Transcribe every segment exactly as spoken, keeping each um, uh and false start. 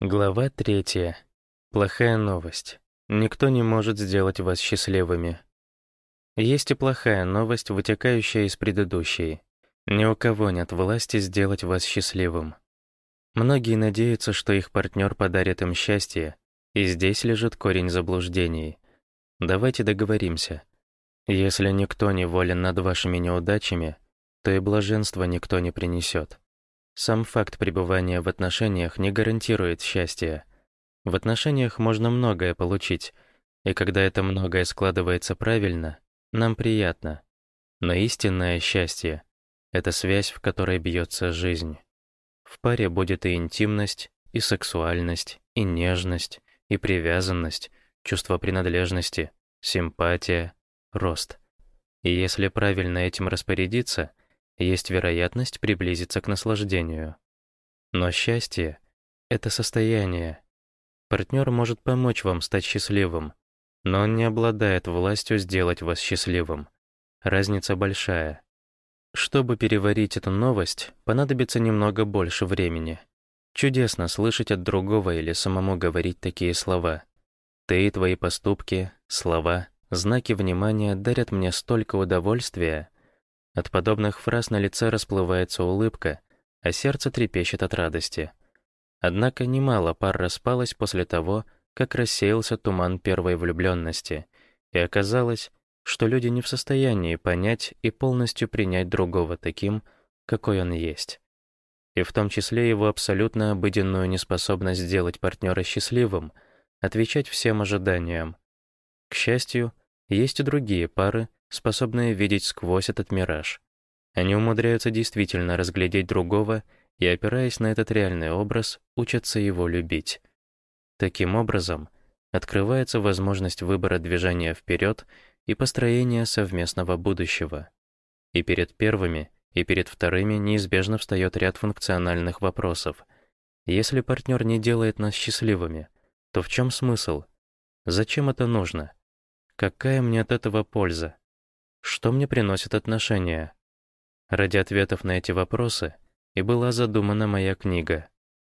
Глава третья. Плохая новость. Никто не может сделать вас счастливыми. Есть и плохая новость, вытекающая из предыдущей. Ни у кого нет власти сделать вас счастливым. Многие надеются, что их партнер подарит им счастье, и здесь лежит корень заблуждений. Давайте договоримся. Если никто не волен над вашими неудачами, то и блаженства никто не принесет. Сам факт пребывания в отношениях не гарантирует счастья. В отношениях можно многое получить, и когда это многое складывается правильно, нам приятно. Но истинное счастье — это связь, в которой бьется жизнь. В паре будет и интимность, и сексуальность, и нежность, и привязанность, чувство принадлежности, симпатия, рост. И если правильно этим распорядиться, есть вероятность приблизиться к наслаждению. Но счастье — это состояние. Партнер может помочь вам стать счастливым, но он не обладает властью сделать вас счастливым. Разница большая. Чтобы переварить эту новость, понадобится немного больше времени. Чудесно слышать от другого или самому говорить такие слова. Ты и твои поступки, слова, знаки внимания дарят мне столько удовольствия. От подобных фраз на лице расплывается улыбка, а сердце трепещет от радости. Однако немало пар распалось после того, как рассеялся туман первой влюбленности, и оказалось, что люди не в состоянии понять и полностью принять другого таким, какой он есть. И в том числе его абсолютно обыденную неспособность сделать партнера счастливым, отвечать всем ожиданиям. К счастью, есть и другие пары, способные видеть сквозь этот мираж. Они умудряются действительно разглядеть другого и, опираясь на этот реальный образ, учатся его любить. Таким образом, открывается возможность выбора движения вперед и построения совместного будущего. И перед первыми, и перед вторыми неизбежно встает ряд функциональных вопросов. Если партнер не делает нас счастливыми, то в чем смысл? Зачем это нужно? Какая мне от этого польза? Что мне приносят отношения? Ради ответов на эти вопросы и была задумана моя книга.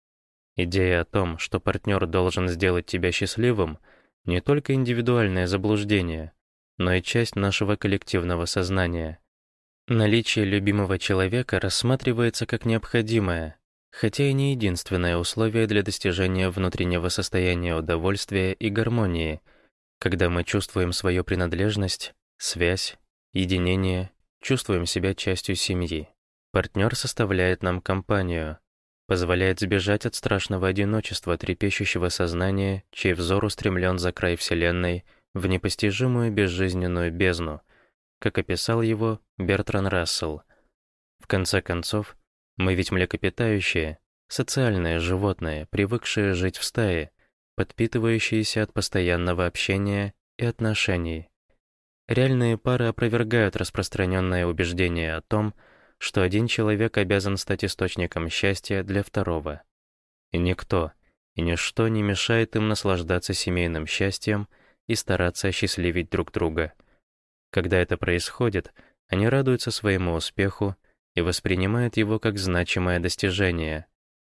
Идея о том, что партнер должен сделать тебя счастливым, не только индивидуальное заблуждение, но и часть нашего коллективного сознания. Наличие любимого человека рассматривается как необходимое, хотя и не единственное условие для достижения внутреннего состояния удовольствия и гармонии, когда мы чувствуем свою принадлежность, связь, единение, чувствуем себя частью семьи. Партнер составляет нам компанию, позволяет сбежать от страшного одиночества трепещущего сознания, чей взор устремлен за край Вселенной в непостижимую безжизненную бездну, как описал его Бертран Рассел. В конце концов, мы ведь млекопитающие, социальные животные, привыкшие жить в стае, подпитывающиеся от постоянного общения и отношений. Реальные пары опровергают распространенное убеждение о том, что один человек обязан стать источником счастья для второго. И никто, и ничто не мешает им наслаждаться семейным счастьем и стараться осчастливить друг друга. Когда это происходит, они радуются своему успеху и воспринимают его как значимое достижение.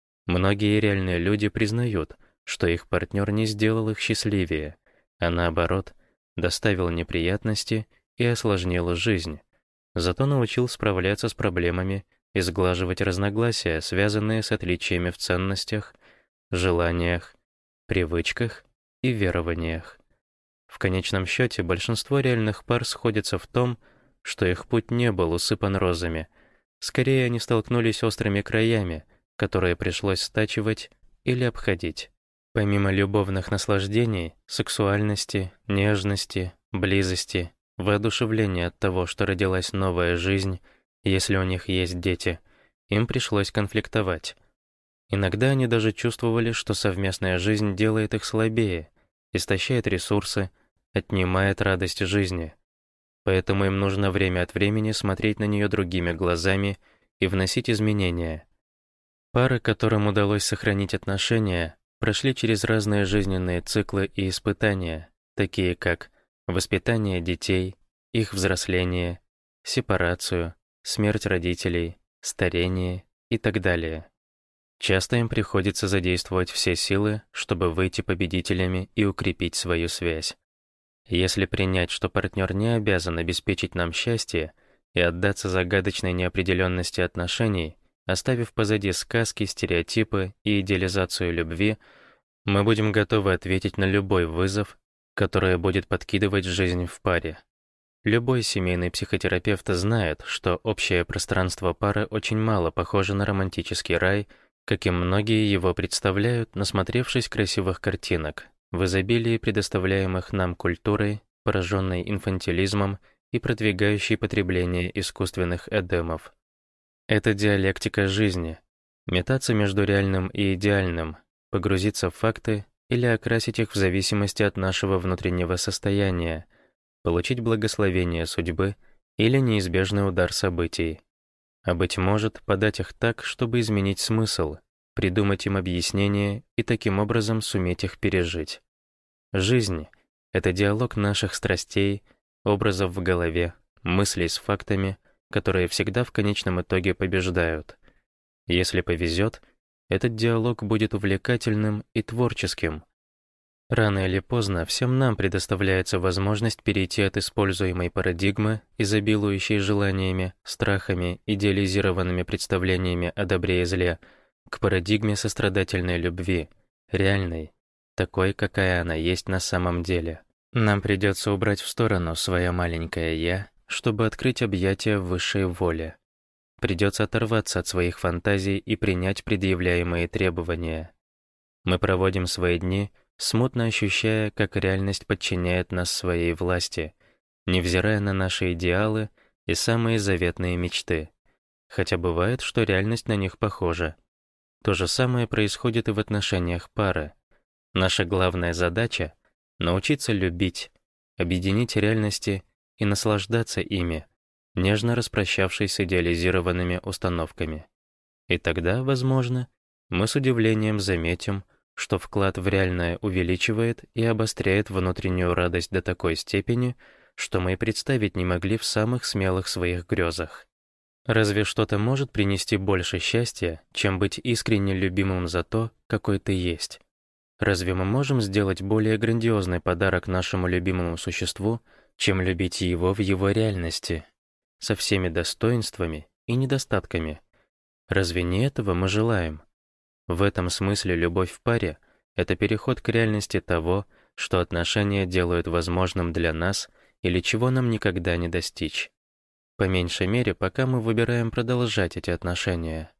Многие реальные люди признают, что их партнер не сделал их счастливее, а наоборот, доставил неприятности и осложнил жизнь. Зато научил справляться с проблемами и сглаживать разногласия, связанные с отличиями в ценностях, желаниях, привычках и верованиях. В конечном счете, большинство реальных пар сходятся в том, что их путь не был усыпан розами. Скорее, они столкнулись с острыми краями, которые пришлось стачивать или обходить. Помимо любовных наслаждений, сексуальности, нежности, близости, воодушевления от того, что родилась новая жизнь, если у них есть дети, им пришлось конфликтовать. Иногда они даже чувствовали, что совместная жизнь делает их слабее, истощает ресурсы, отнимает радость жизни. Поэтому им нужно время от времени смотреть на нее другими глазами и вносить изменения. Пары, которым удалось сохранить отношения, прошли через разные жизненные циклы и испытания, такие как воспитание детей, их взросление, сепарацию, смерть родителей, старение и так далее. Часто им приходится задействовать все силы, чтобы выйти победителями и укрепить свою связь. Если принять, что партнер не обязан обеспечить нам счастье, и отдаться загадочной неопределенности отношений, оставив позади сказки, стереотипы и идеализацию любви, мы будем готовы ответить на любой вызов, который будет подкидывать жизнь в паре. Любой семейный психотерапевт знает, что общее пространство пары очень мало похоже на романтический рай, каким многие его представляют, насмотревшись красивых картинок, в изобилии предоставляемых нам культурой, пораженной инфантилизмом и продвигающей потребление искусственных эдемов. Это диалектика жизни. Метаться между реальным и идеальным, погрузиться в факты или окрасить их в зависимости от нашего внутреннего состояния, получить благословение судьбы или неизбежный удар событий. А быть может, подать их так, чтобы изменить смысл, придумать им объяснение и таким образом суметь их пережить. Жизнь — это диалог наших страстей, образов в голове, мыслей с фактами, которые всегда в конечном итоге побеждают. Если повезет, этот диалог будет увлекательным и творческим. Рано или поздно всем нам предоставляется возможность перейти от используемой парадигмы, изобилующей желаниями, страхами, идеализированными представлениями о добре и зле, к парадигме сострадательной любви, реальной, такой, какая она есть на самом деле. Нам придется убрать в сторону свое маленькое «я», чтобы открыть объятия высшей воли. Придется оторваться от своих фантазий и принять предъявляемые требования. Мы проводим свои дни, смутно ощущая, как реальность подчиняет нас своей власти, невзирая на наши идеалы и самые заветные мечты. Хотя бывает, что реальность на них похожа. То же самое происходит и в отношениях пары. Наша главная задача — научиться любить, объединить реальности и наслаждаться ими, нежно распрощавшись с идеализированными установками. И тогда, возможно, мы с удивлением заметим, что вклад в реальное увеличивает и обостряет внутреннюю радость до такой степени, что мы и представить не могли в самых смелых своих грезах. Разве что-то может принести больше счастья, чем быть искренне любимым за то, какой ты есть? Разве мы можем сделать более грандиозный подарок нашему любимому существу, чем любить его в его реальности, со всеми достоинствами и недостатками? Разве не этого мы желаем? В этом смысле любовь в паре — это переход к реальности того, что отношения делают возможным для нас или чего нам никогда не достичь. По меньшей мере, пока мы выбираем продолжать эти отношения.